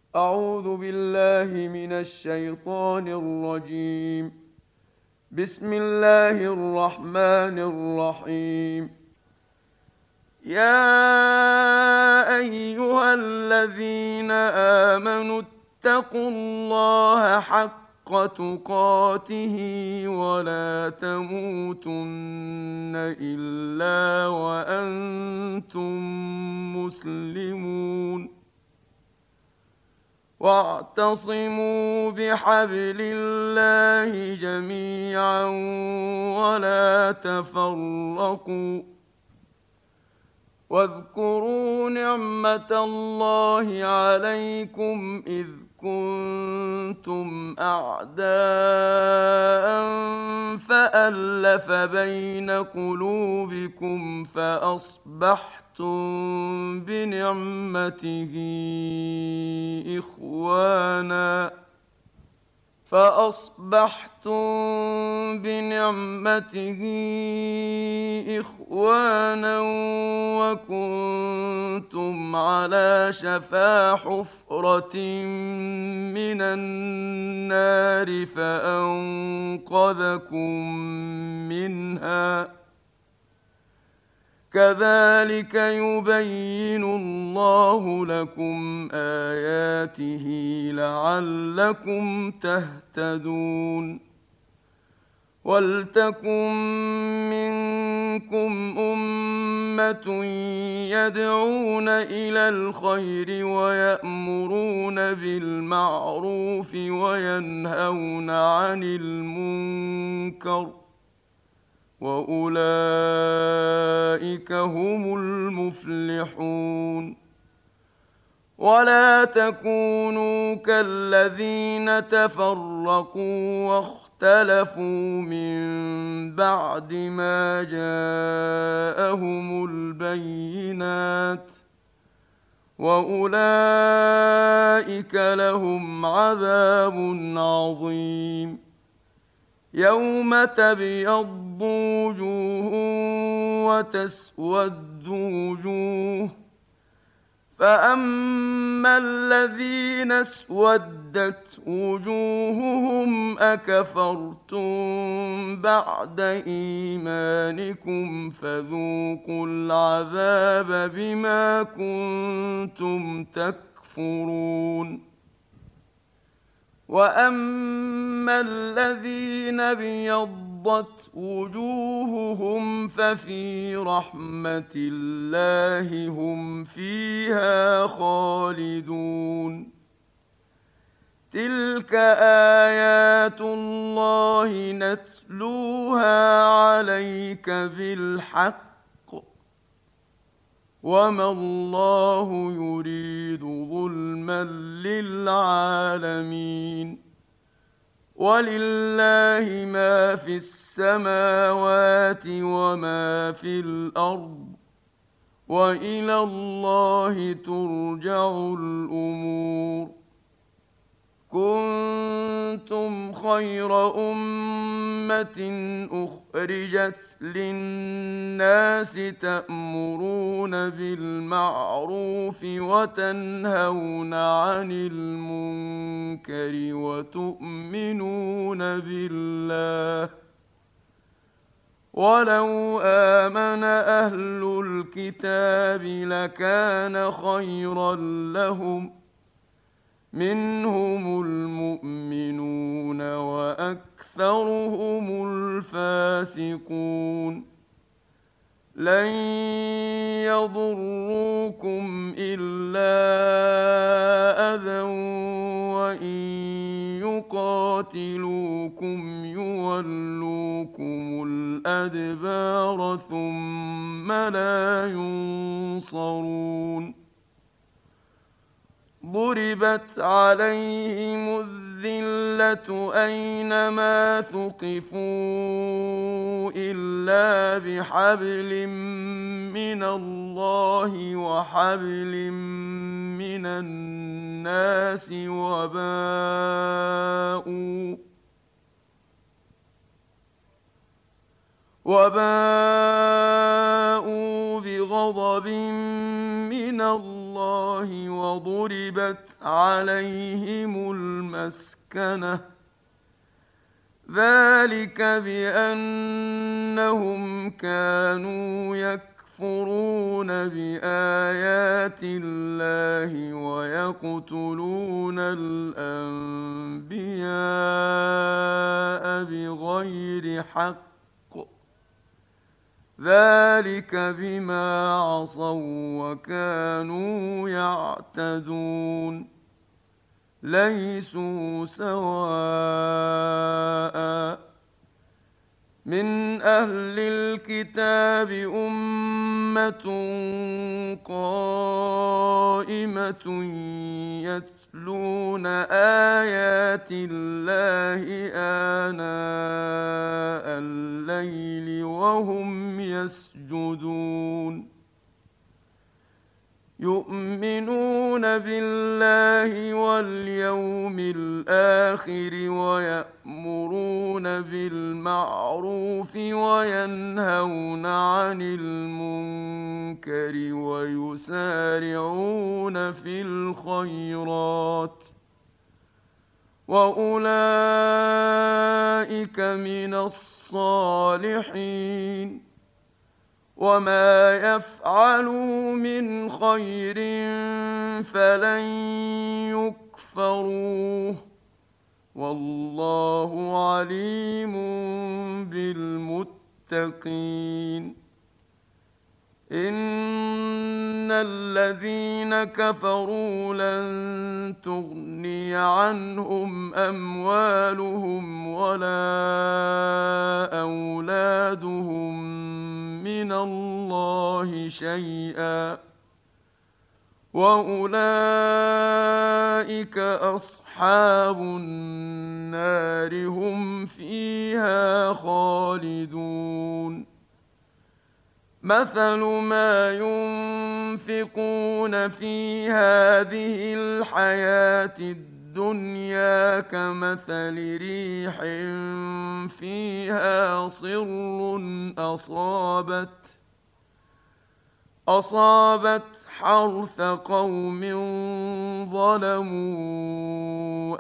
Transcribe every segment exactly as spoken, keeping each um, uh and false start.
أعوذ بالله من الشيطان الرجيم. بسم الله الرحمن الرحيم. يا أيها الذين آمنوا اتقوا الله حق تقاته ولا تموتن إلا وأنتم مسلمون. واعتصموا بحبل الله جميعا ولا تفرقوا. واذكروا نعمة الله عليكم إذ كنتم أعداء فألف بين قلوبكم فأصبحتم بنعمته إخوانا فأصبحتم بنعمته إخوانا وكنتم على شفا حفرة من النار فأنقذكم منها. كذلك يبين الله لكم آياته لعلكم تهتدون. ولتكن منكم أمة يدعون إلى الخير ويأمرون بالمعروف وينهون عن المنكر وأولئك هم المفلحون. ولا تكونوا كالذين تفرقوا واختلفوا من بعد ما جاءهم البينات وأولئك لهم عذاب عظيم. يوم تبيض وجوه وتسود وجوه فأما الذين اسودت وجوههم أكفرتم بعد إيمانكم فذوقوا العذاب بما كنتم تكفرون. وأما الذين ابيضت وجوههم ففي رحمة الله هم فيها خالدون. تلك آيات الله نتلوها عليك بالحق وما الله يريد ظلما للعالمين. ولله ما في السماوات وما في الأرض وإلى الله ترجع الأمور. كنتم خير أمة أخرجت للناس تأمرون بالمعروف وتنهون عن المنكر وتؤمنون بالله. ولو آمن أهل الكتاب لكان خيرا لهم منهم المؤمنون وأكثرهم الفاسقون. لن يضروكم إلا أذى وإن يقاتلوكم يولوكم الأدبار ثم لا ينصرون. ضربت عليهم الذلة أينما ثقفوا إلا بحبل من الله وحبل من الناس وباءوا وباءوا بغضب غضب من الله وضربت عليهم المسكنة ذلك بأنهم كانوا يكفرون بآيات الله ويقتلون الأنبياء بغير حق ذلك بما عصوا وكانوا يعتدون ليسوا سواء من أهل الكتاب أمة قائمة يتلون آيات الله آناء الليل وهم يسجدون يؤمنون بالله واليوم الآخر ويأمرون بالمعروف وينهون عن المنكر ويسارعون في الخيرات وأولئك من الصالحين وما يفعلوا من خير فلن يكفروه والله عليم بالمتقين إن الذين كفروا لن تغني عنهم أموالهم ولا أولادهم من الله شيئا وأولئك أصحاب النار هم فيها خالدون مثل ما ينفقون في هذه الحياة الدنيا كمثل ريح فيها صر أصابت أصابت حرث قوم ظلموا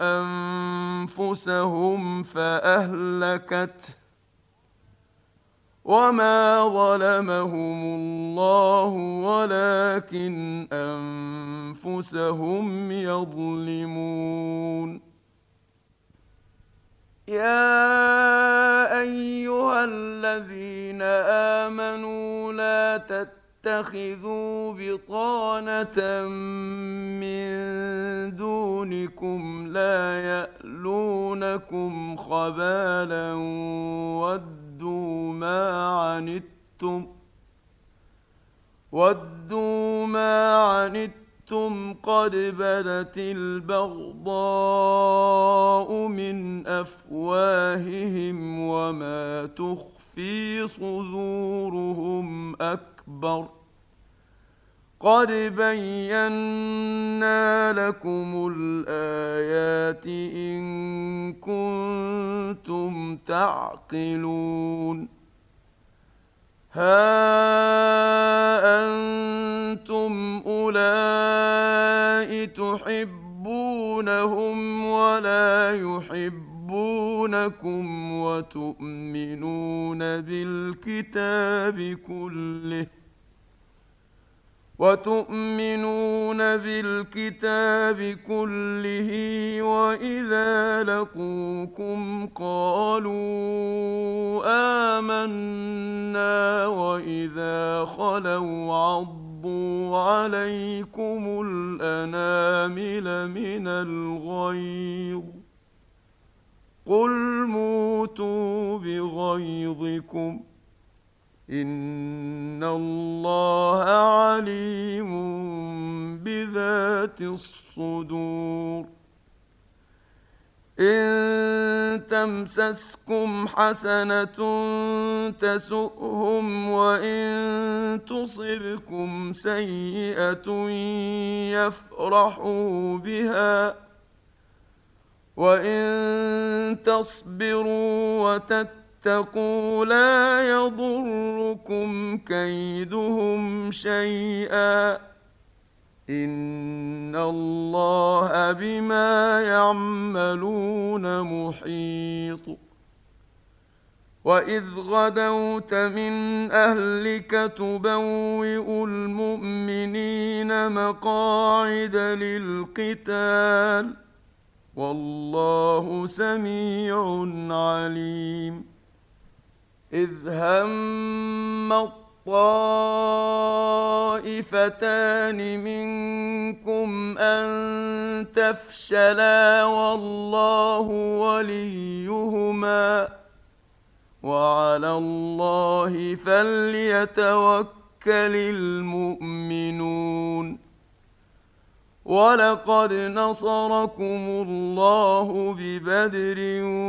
أنفسهم فأهلكته وما ظلمهم الله ولكن أنفسهم يظلمون يا أيها الذين آمنوا لا تتخذوا بطانة من دونكم لا يألونكم خبالا ودوا ودوا ما عنتم ودوا ما عنتم قد بدت البغضاء من أفواههم وما تخفي صدورهم أكبر قد بينا لكم الآيات إن كنتم تعقلون ها أنتم أولئك تحبونهم ولا يحبونكم وتؤمنون بالكتاب كله وتؤمنون بالكتاب كله وإذا لقوكم قالوا آمنا وإذا خلوا عضوا عليكم الأنامل من الغيظ قل موتوا بغيظكم إن الله عليم بذات الصدور إن تمسسكم حسنة تسؤهم وإن تصبكم سيئة يفرحوا بها وإن تصبروا وتتقوا تتقوا لا يضركم كيدهم شيئا إن الله بما يعملون محيط وإذ غدوت من أهلك تبوئ المؤمنين مقاعد للقتال والله سميع عليم إذ هم الطائفتان منكم أن تفشلا والله وليهما وعلى الله فليتوكل المؤمنون ولقد نصركم الله ببدر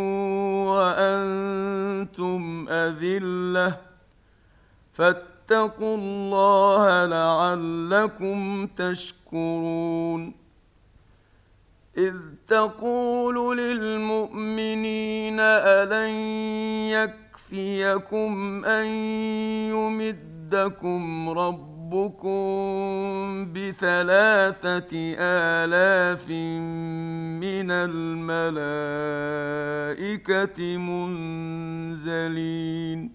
وأنتم أذلة فاتقوا الله لعلكم تشكرون إذ تقول للمؤمنين ألن يكفيكم أن يمدكم ربكم بثلاثة آلاف من الملائكة منزلين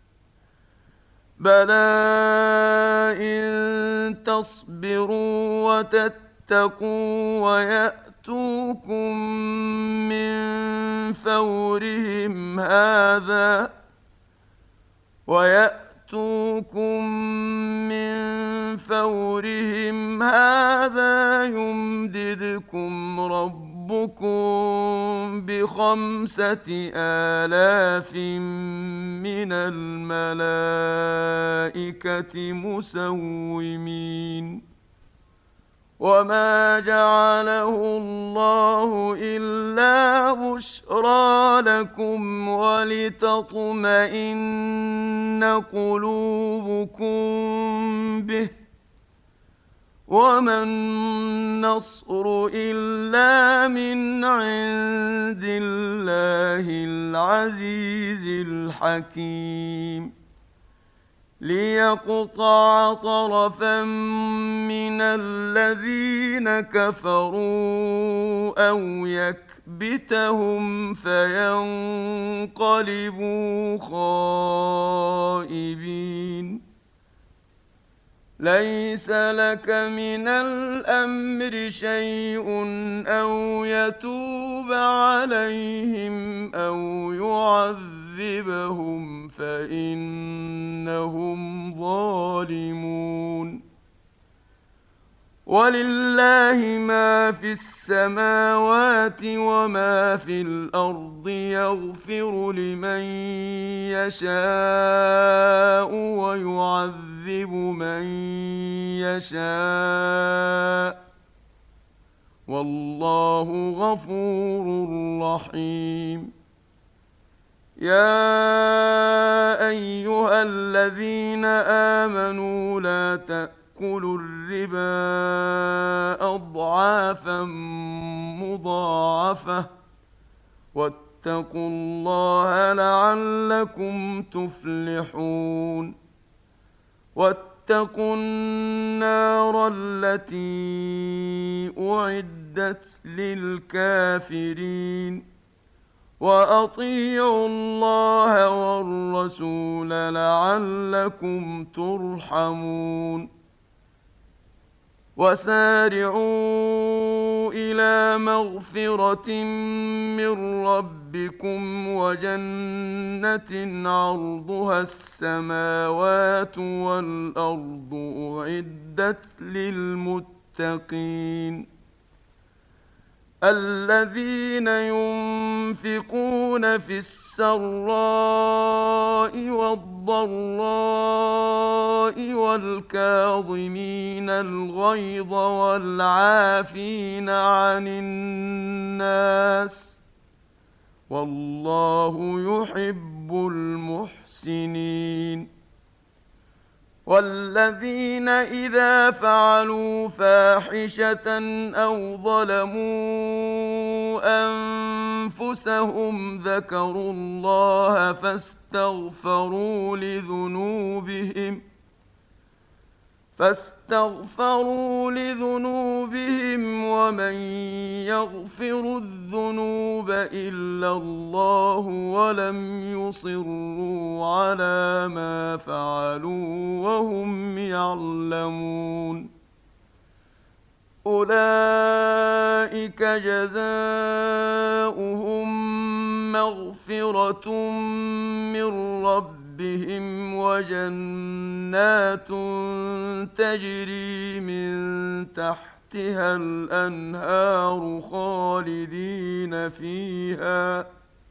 بلى إن تصبروا وتتقوا ويأتوكم من فورهم هذا ويأتوكم من فورهم هذا يمددكم ربكم بخمسة آلاف من الملائكة مسومين وما جعله الله إلا بشرى لكم ولتطمئن قلوبكم به وما النصر إلا من عند الله العزيز الحكيم ليقطع طرفا من الذين كفروا أو يكبتهم فينقلبوا خائبين ليس لك من الأمر شيء أو يتوب عليهم أو يعذبهم فإنهم ظالمون ولله ما في السماوات وما في الأرض يغفر لمن يشاء ويعذب من يشاء والله غفور رحيم يا أيها الذين آمنوا لا تأكلوا الربا أضعافا مضاعفة واتقوا الله لعلكم تفلحون واتقوا النار التي أعدت للكافرين وأطيعوا الله والرسول لعلكم ترحمون وسارعوا إلى مغفرة من ربكم وجنة عرضها السماوات والأرض أعدت للمتقين الذين ينفقون في السراء والضراء والكاظمين الغيظ والعافين عن الناس والله يحب المحسنين والذين إذا فعلوا فاحشة أو ظلموا أنفسهم ذكروا الله فاستغفروا لذنوبهم فاستغفروا لذنوبهم ومن يغفر الذنوب إلا الله ولم يصروا على ما فعلوا وهم يعلمون أولئك جزاؤهم مغفرة من ربهم بهم وجنات تجري من تحتها الأنهار خالدين فيها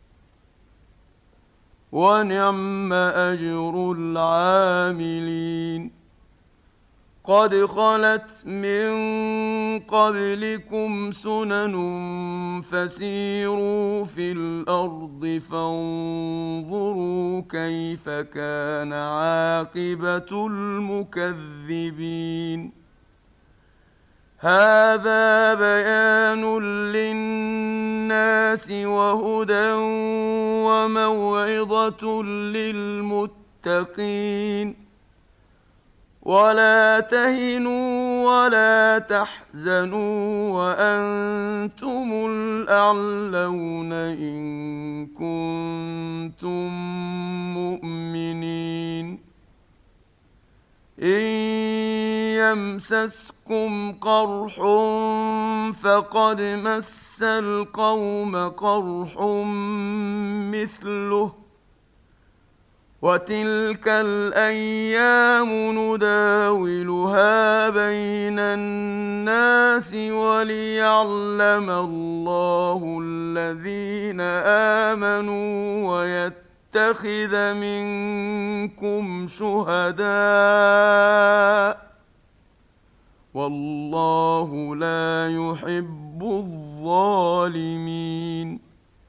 ونعم أجر العاملين قد خلت من قبلكم سنن فسيروا في الأرض فانظروا كيف كان عاقبة المكذبين هذا بيان للناس وهدى وموعظة للمتقين ولا تهنوا ولا تحزنوا وأنتم الأعلون إن كنتم مؤمنين إن يمسسكم قرح فقد مس القوم قرح مثله وتلك الأيام نداولها بين الناس وليعلم الله الذين آمنوا ويتخذ منكم شهداء والله لا يحب الظالمين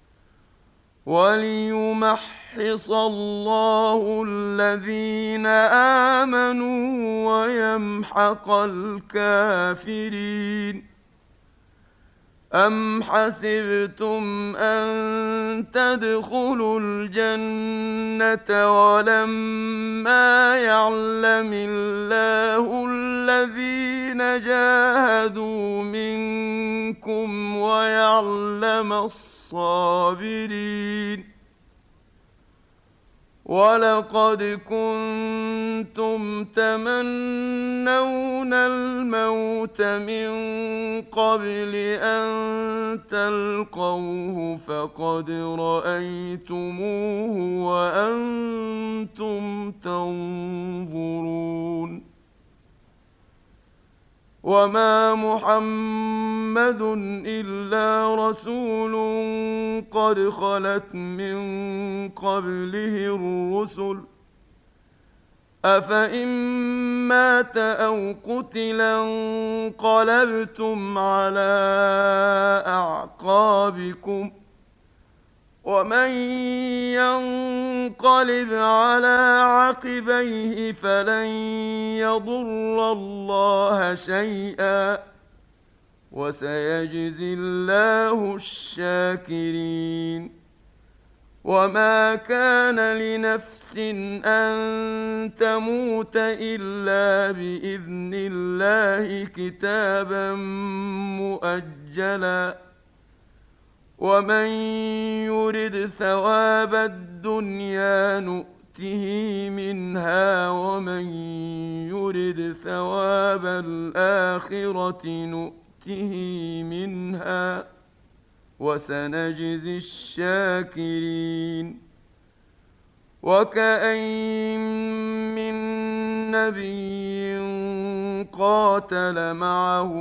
وليمحص الله الذين آمنوا ويمحق الكافرين أم حسبتم أن تدخلوا الجنة ولما يعلم الله الذين جاهدوا منكم ويعلم الصابرين ولقد كنتم تمنون الموت من قبل أن تلقوه فقد رأيتموه وأنتم تنظرون وما محمد إلا رسول قد خلت من قبله الرسل أفإن مات أو قتلا انقلبتم على أعقابكم ومن ينقلب على عقبيه فلن يضر الله شيئا وسيجزي الله الشاكرين وما كان لنفس أن تموت إلا بإذن الله كتابا مؤجلا ومن يرد ثواب الدنيا نؤته منها ومن يرد ثواب الآخرة نؤته منها وسنجزي الشاكرين وكأين من نبي قاتل معه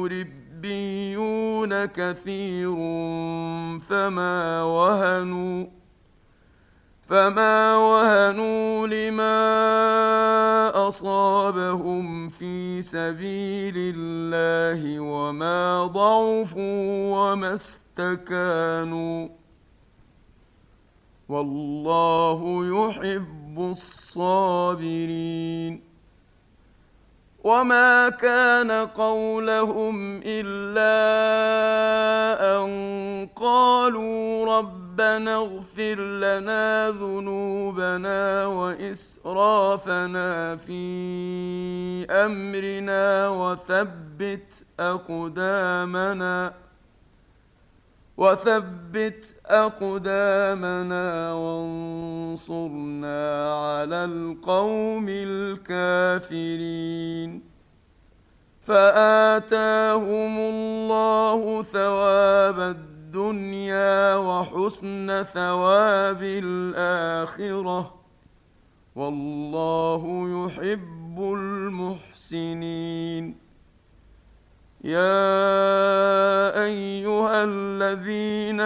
ربيون كثير فما وهنوا فما وهنوا لما أصابهم في سبيل الله وما ضعفوا وما استكانوا والله يحب الصابرين وما كان قولهم إلا أن قالوا ربنا اغفر لنا ذنوبنا وإسرافنا في أمرنا وثبت أقدامنا وثبت أقدامنا وانصرنا على القوم الكافرين. فآتاهم الله ثواب الدنيا وحسن ثواب الآخرة، والله يحب المحسنين. يا أيها الذين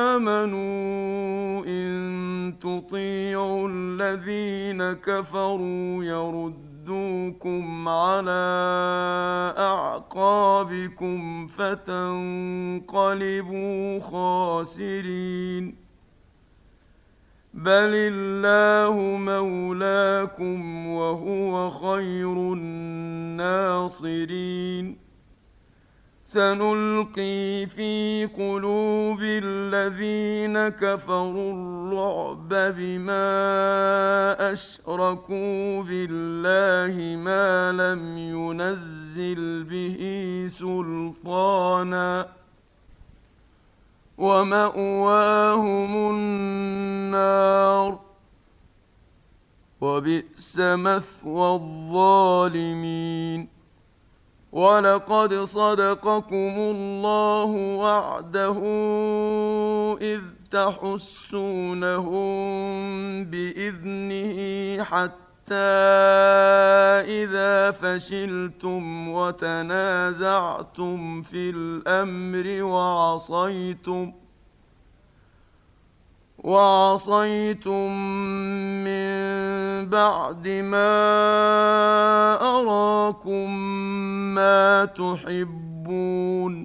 آمنوا إن تطيعوا الذين كفروا يردوكم على أعقابكم فتنقلبوا خاسرين. بل الله مولاكم وهو خير الناصرين. سنلقي في قلوب الذين كفروا الرعب بما أشركوا بالله ما لم ينزل به سلطانا، ومأواهم النار، وبئس مثوى الظالمين. ولقد صدقكم الله وعده إذ تحسونهم بإذنه حتى إذا فشلتم وتنازعتم في الأمر وعصيتم وعصيتم من بعد ما أراكم ما تحبون،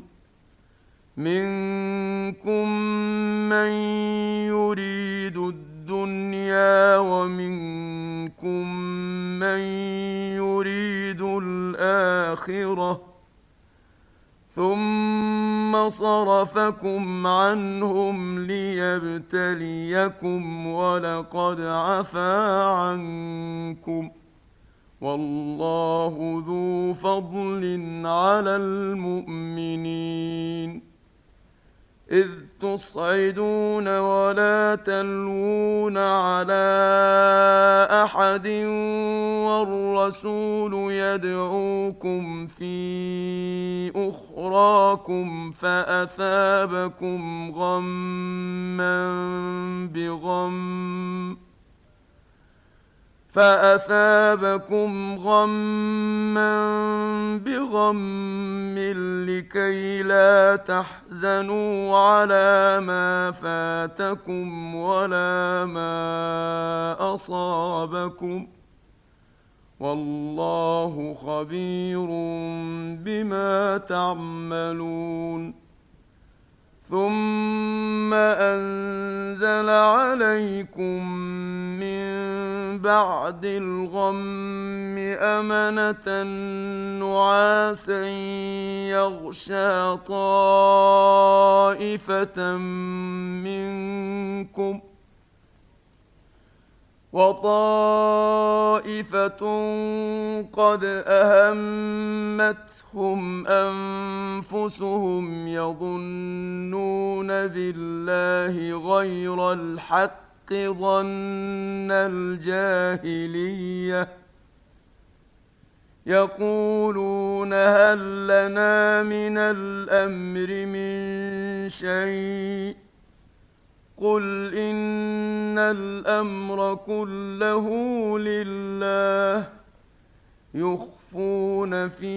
منكم من يريد الدنيا ومنكم من يريد الآخرة، ثم صرفكم عنهم ليبتليكم ولقد عفا عنكم، والله ذو فضل على المؤمنين. إذ تصعدون ولا تلوون على أحد والرسول يدعوكم في أخراكم فأثابكم غما بغم فأثابكم غما بغم لكي لا تحزنوا على ما فاتكم ولا ما أصابكم، والله خبير بما تعملون. ثم أنزل عليكم من بعد الغم أمنة نعاسا يغشى طائفة منكم وطائفة قد أهمتهم أنفسهم يظنون بالله غير الحق ظن الجاهلية، يقولون هل لنا من الأمر من شيء، قل إن الأمر كله لله، يخفون في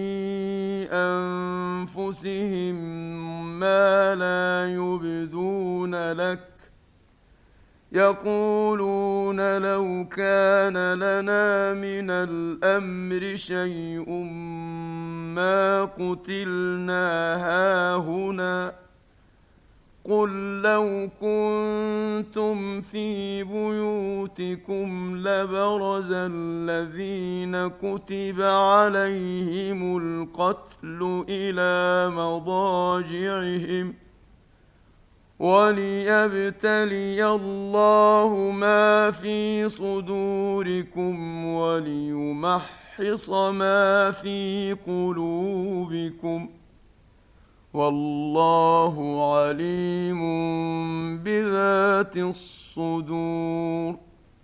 أنفسهم ما لا يبدون لك، يقولون لو كان لنا من الأمر شيء ما قتلنا هاهنا، قل لو كنتم في بيوتكم لبرز الذين كتب عليهم القتل إلى مضاجعهم وليبتلي الله ما في صدوركم وليمحص ما في قلوبكم والله عليم بذات الصدور.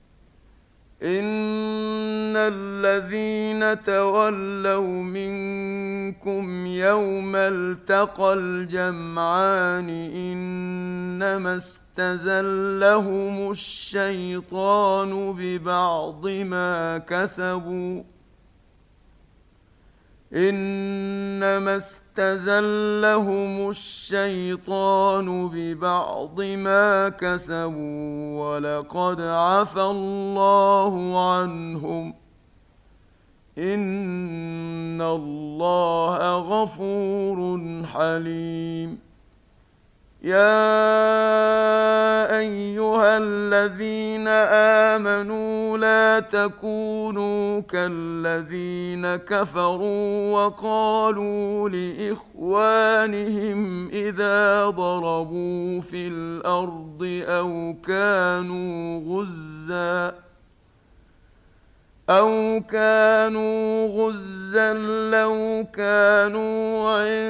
إن الذين تولوا منكم يوم التقى الجمعان إنما استزلهم الشيطان ببعض ما كسبوا إنما استزلهم الشيطان ببعض ما كسبوا ولقد عفى الله عنهم إن الله غفور حليم. يا أيها الذين آمنوا لا تكونوا كالذين كفروا وقالوا لإخوانهم إذا ضربوا في الأرض أو كانوا غزاً أو كانوا غزاً لو كانوا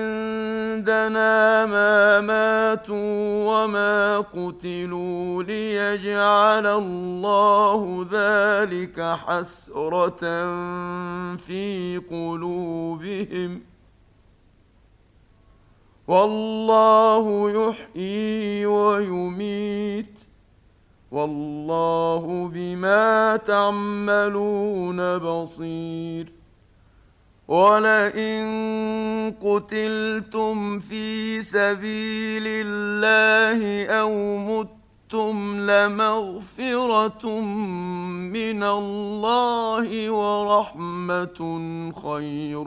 عندنا ما ماتوا وما قتلوا ليجعل الله ذلك حسرة في قلوبهم والله يحيي ويميت والله بما تعملون بصير. ولئن قتلتم في سبيل الله أو متم لمغفرة من الله ورحمة خير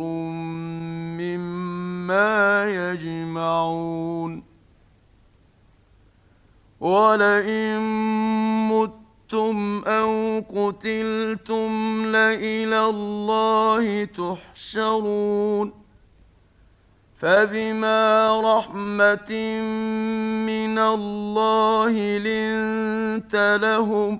مما يجمعون. ولئن متم أو قتلتم لإلى الله تحشرون. فبما رحمة من الله لنت لهم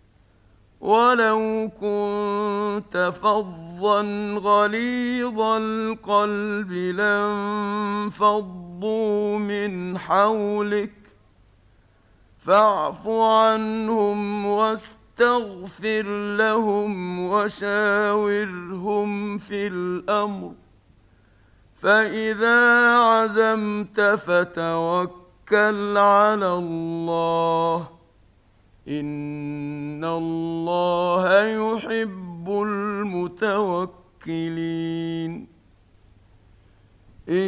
ولو كنت فظا غليظ القلب لانفضوا من حولك فاعف عنهم واستغفر لهم وشاورهم في الأمر فإذا عزمت فتوكل على الله إن الله يحب المتوكلين. إن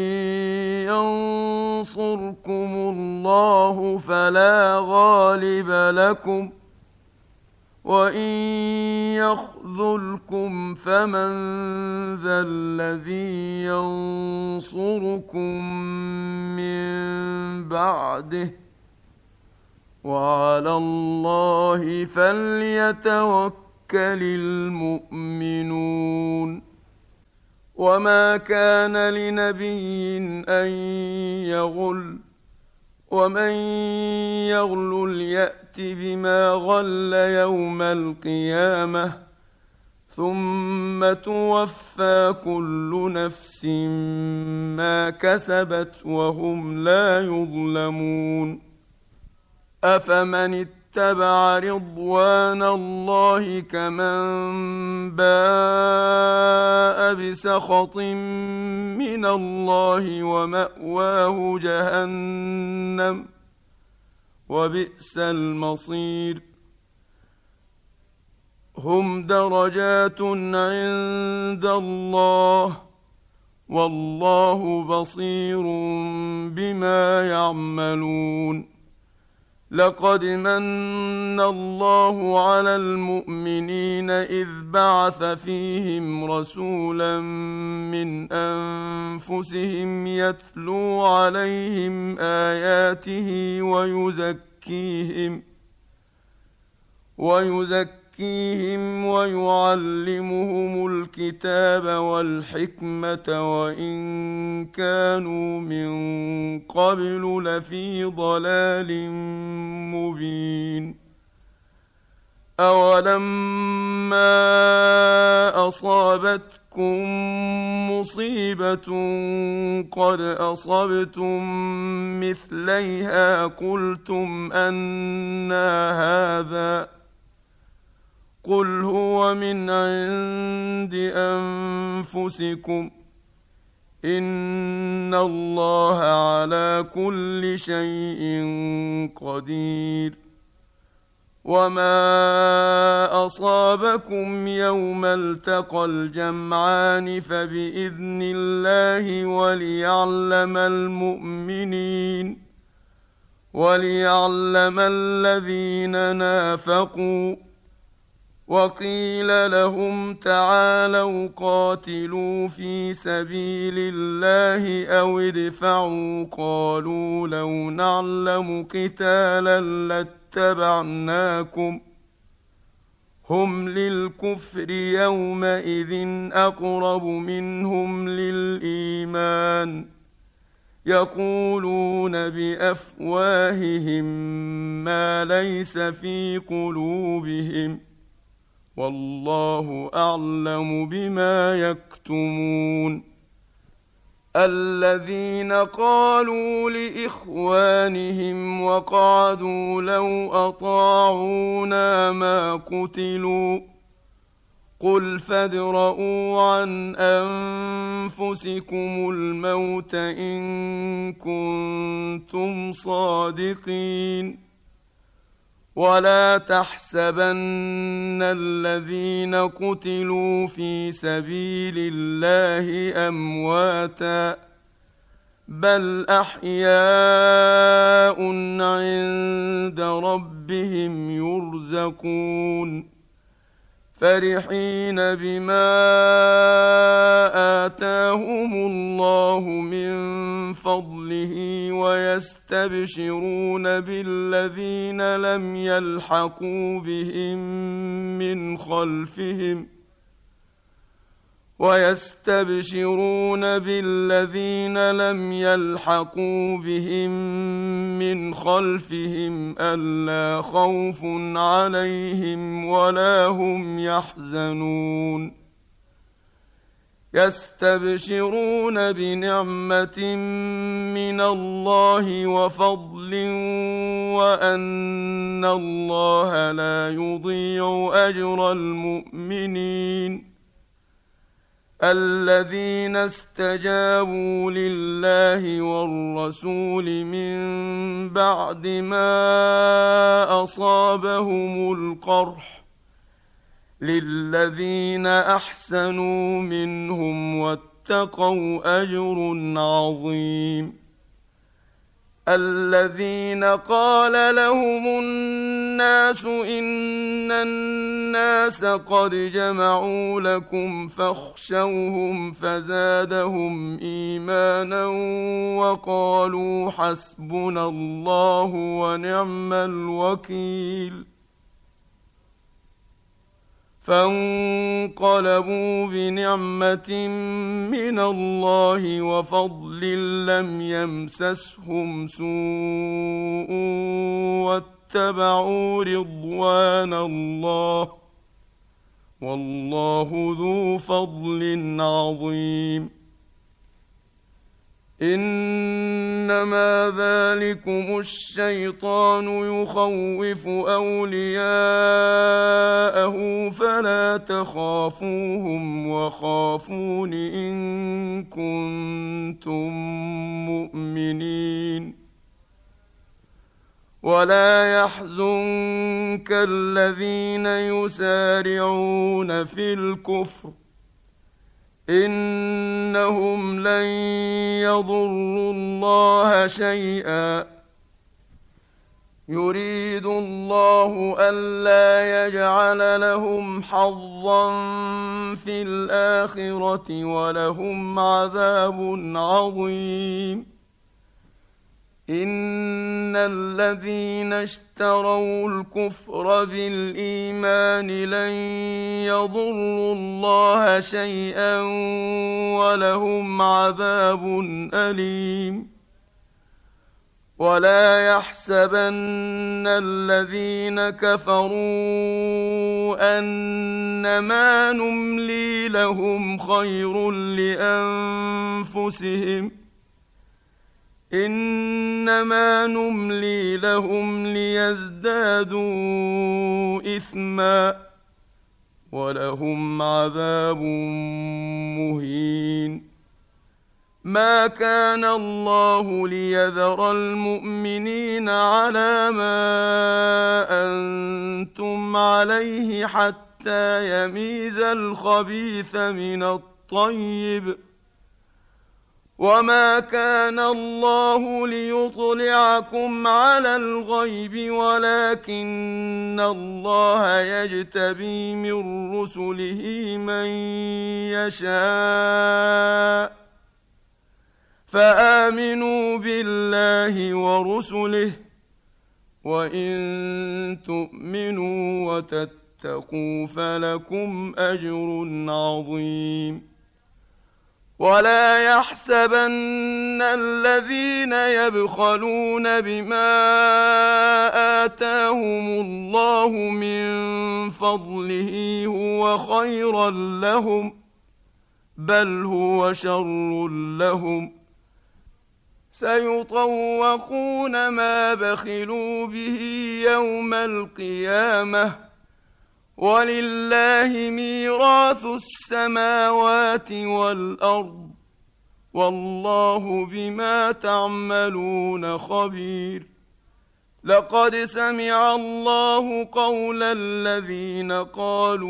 ينصركم الله فلا غالب لكم وإن يخذلكم فمن ذا الذي ينصركم من بعده وعلى الله فليتوكل المؤمنون. وما كان لنبي أن يغل ومن يغل يأت بما غل يوم القيامة ثم توفى كل نفس ما كسبت وهم لا يظلمون. أفمن اتبع رضوان الله كمن باء بسخط من الله ومأواه جهنم وبئس المصير. هم درجات عند الله والله بصير بما يعملون. لقد من الله على المؤمنين إذ بعث فيهم رسولا من أنفسهم يتلو عليهم آياته ويزكيهم ويزكيهم ويعلمهم الكتاب والحكمة وإن كانوا من قبل لفي ضلال مبين. أولما أصابتكم مصيبة قد أصبتم مثليها قلتم أنى هذا قل هو من عند أنفسكم إن الله على كل شيء قدير. وما أصابكم يوم التقى الجمعان فبإذن الله وليعلم المؤمنين وليعلم الذين نافقوا. وقيل لهم تعالوا قاتلوا في سبيل الله أو ادفعوا قالوا لو نعلم قتالا لاتبعناكم هم للكفر يومئذ أقرب منهم للإيمان يقولون بأفواههم ما ليس في قلوبهم والله أعلم بما يكتمون. الذين قالوا لإخوانهم وقعدوا لو أطاعونا ما قتلوا قل فادرءوا عن أنفسكم الموت إن كنتم صادقين ولا تحسبن الذين قتلوا في سبيل الله أمواتا بل أحياء عند ربهم يرزقون فرحين بما آتاهم الله من فضله ويستبشرون بالذين لم يلحقوا بهم من خلفهم ويستبشرون بالذين لم يلحقوا بهم من خلفهم ألا خوف عليهم ولا هم يحزنون يستبشرون بنعمة من الله وفضل وأن الله لا يضيع أجر المؤمنين الذين استجابوا لله والرسول من بعد ما أصابهم القرح للذين أحسنوا منهم واتقوا أجر عظيم. الذين قال لهم الناس إن الناس قد جمعوا لكم فاخشوهم فزادهم إيمانا وقالوا حسبنا الله ونعم الوكيل فانقلبوا بنعمة من الله وفضل لم يمسسهم سوء واتبعوا رضوان الله والله ذو فضل عظيم. إنما ذلكم الشيطان يخوف أولياءه فلا تخافوهم وخافون إن كنتم مؤمنين. ولا يحزنك الذين يسارعون في الكفر إنهم لن يضروا الله شيئا يريد الله ألا يجعل لهم حظا في الآخرة ولهم عذاب عظيم. إن الذين اشتروا الكفر بالإيمان لن يضروا الله شيئا ولهم عذاب أليم. ولا يحسبن الذين كفروا أنما نملي لهم خير لأنفسهم، إنما نملي لهم ليزدادوا إثما ولهم عذاب مهين. ما كان الله ليذر المؤمنين على ما أنتم عليه حتى يميز الخبيث من الطيب، وما كان الله ليطلعكم على الغيب ولكن الله يجتبي من رسله من يشاء، فآمنوا بالله ورسله، وإن تؤمنوا وتتقوا فلكم أجر عظيم. ولا يحسبن الذين يبخلون بما آتاهم الله من فضله هو خيرا لهم، بل هو شر لهم، سيطوقون ما بخلوا به يوم القيامة، ولله ميراث السماوات والأرض، والله بما تعملون خبير. لقد سمع الله قول الذين قالوا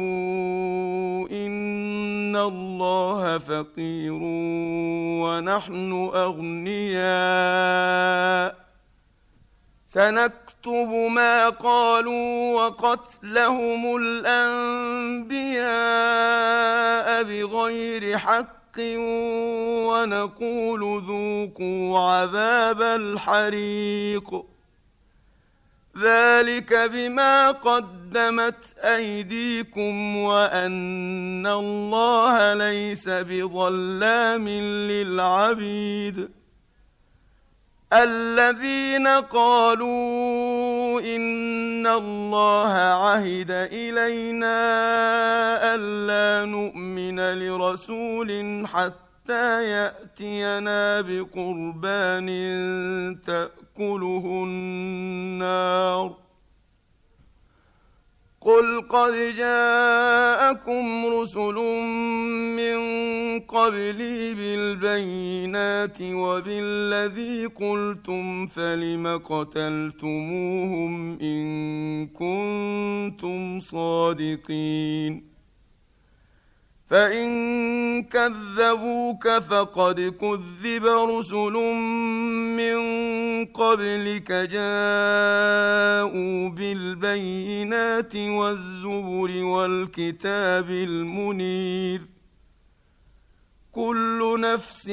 إن الله فقير ونحن أغنياء، سنكتب ما قالوا وقتلهم الأنبياء بغير حق ونقول ذوقوا عذاب الحريق، ذلك بما قدمت أيديكم وأن الله ليس بظلام للعبيد. الذين قالوا إن الله عهد إلينا ألا نؤمن لرسول حتى يأتينا بقربان تأكله النار، قل قد جاءكم رسل من قبلي بالبينات وبالذي قلتم فلم قتلتموهم إن كنتم صادقين. فإن كذبوك فقد كذب رسل من قبلك جاءوا بالبينات والزبر والكتاب المنير، كل نفس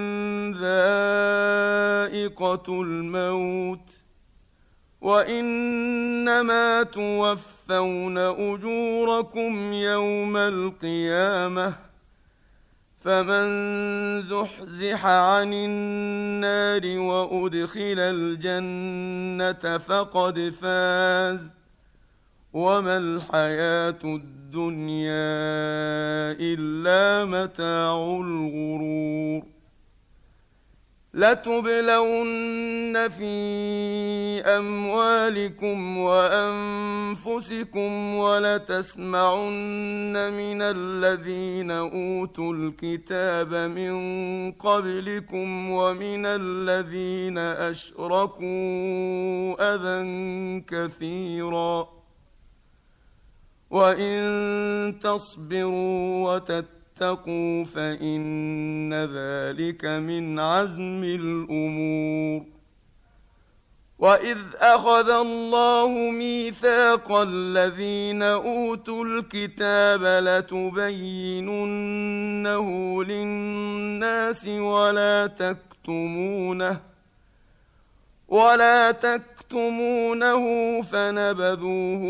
ذائقة الموت، وإنما توفون أجوركم يوم القيامة، فمن زحزح عن النار وأدخل الجنة فقد فاز، وما الحياة الدنيا إلا متاع الغرور. لتبلون في أموالكم وأنفسكم ولتسمعن من الذين أوتوا الكتاب من قبلكم ومن الذين أشركوا أذى كثيرا، وإن تصبروا وتتقوا اتقوا فإن ذلك من عزم الأمور. وإذ أخذ الله ميثاق الذين أوتوا الكتاب لتبيننه للناس ولا تكتمونه ولا تكتمونه فنبذوه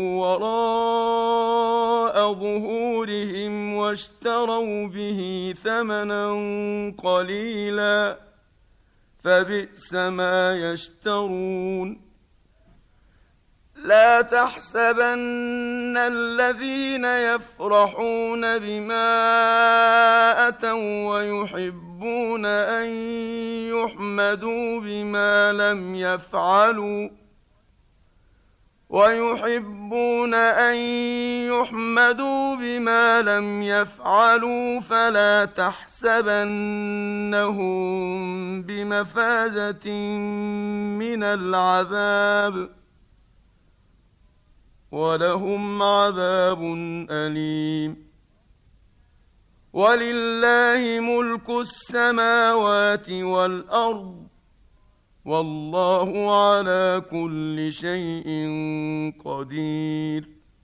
وراء ظهورهم واشتروا به ثمنا قليلا فبئس ما يشترون. لا تحسبن الذين يفرحون بما أتوا ويحبون أن يحمدوا بما لم يفعلوا ويحبون أن يحمدوا بما لم يفعلوا فلا تحسبنهم بمفازة من العذاب ولهم عذاب أليم. ولله ملك السماوات والأرض والله على كل شيء قدير.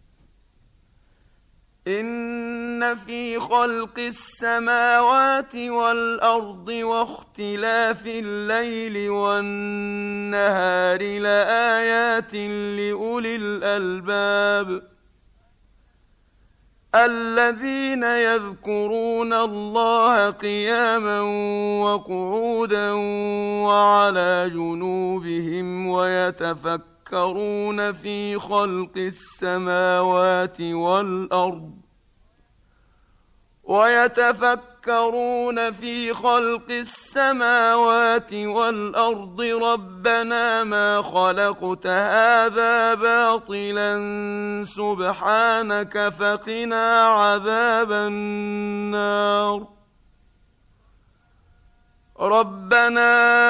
إن في خلق السماوات والأرض واختلاف الليل والنهار لآيات لأولي الألباب الذين يذكرون الله قياما وقعودا وعلى جنوبهم ويتفكرون في خلق السماوات والأرض ويتفكرون في خلق السماوات والأرض ربنا ما خلقت هذا باطلا سبحانك فقنا عذاب النار. ربنا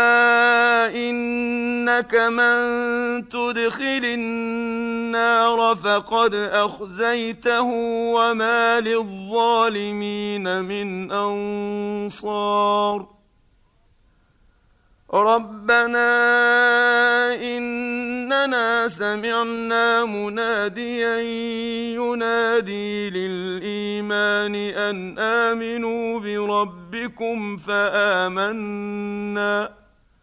إنك من تدخل النار فقد أخزيته وما للظالمين من أنصار. ربنا إننا سمعنا مناديا ينادي للإيمان أن آمنوا بربكم فآمنا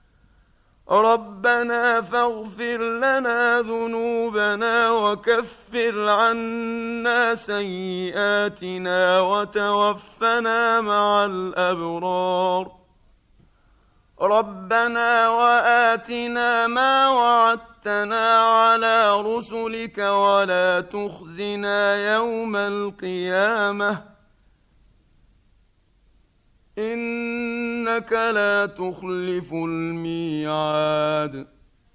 ربنا فاغفر لنا ذنوبنا وكفر عنا سيئاتنا وتوفنا مع الأبرار. ربنا وآتنا ما وعدتنا على رسلك ولا تخزنا يوم القيامة إنك لا تخلف الميعاد.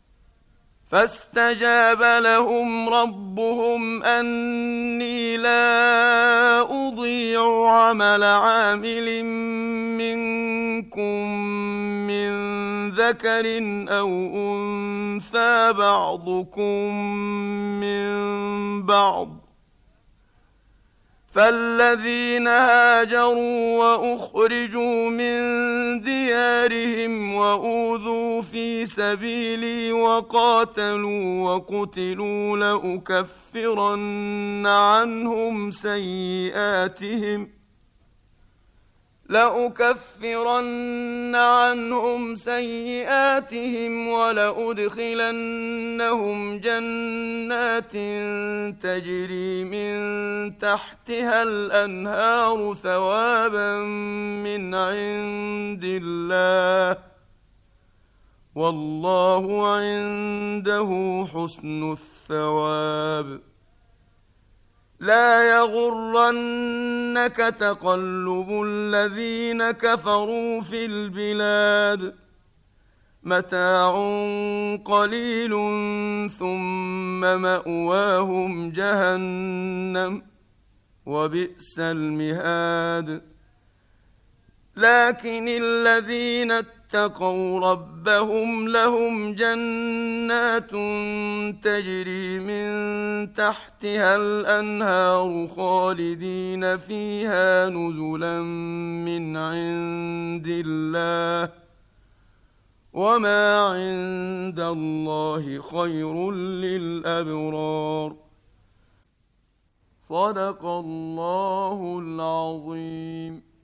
فاستجاب لهم ربهم أني لا أضيع عمل عامل منكم من ذكر أو أنثى بعضكم من بعض فالذين هاجروا وأخرجوا من ديارهم وأوذوا في سبيلي وقاتلوا وقتلوا لأكفرن عنهم سيئاتهم لأكفرن عنهم سيئاتهم ولأدخلنهم جنات تجري من تحتها الأنهار ثوابا من عند الله والله عنده حسن الثواب. لا يغرنك تقلب الذين كفروا في البلاد متاع قليل ثم مأواهم جهنم وبئس المهاد. لكن الذين اتقوا ربهم لهم جنات تجري من تحتها الأنهار خالدين فيها نزلا من عند الله وما عند الله خير للأبرار. صدق الله العظيم.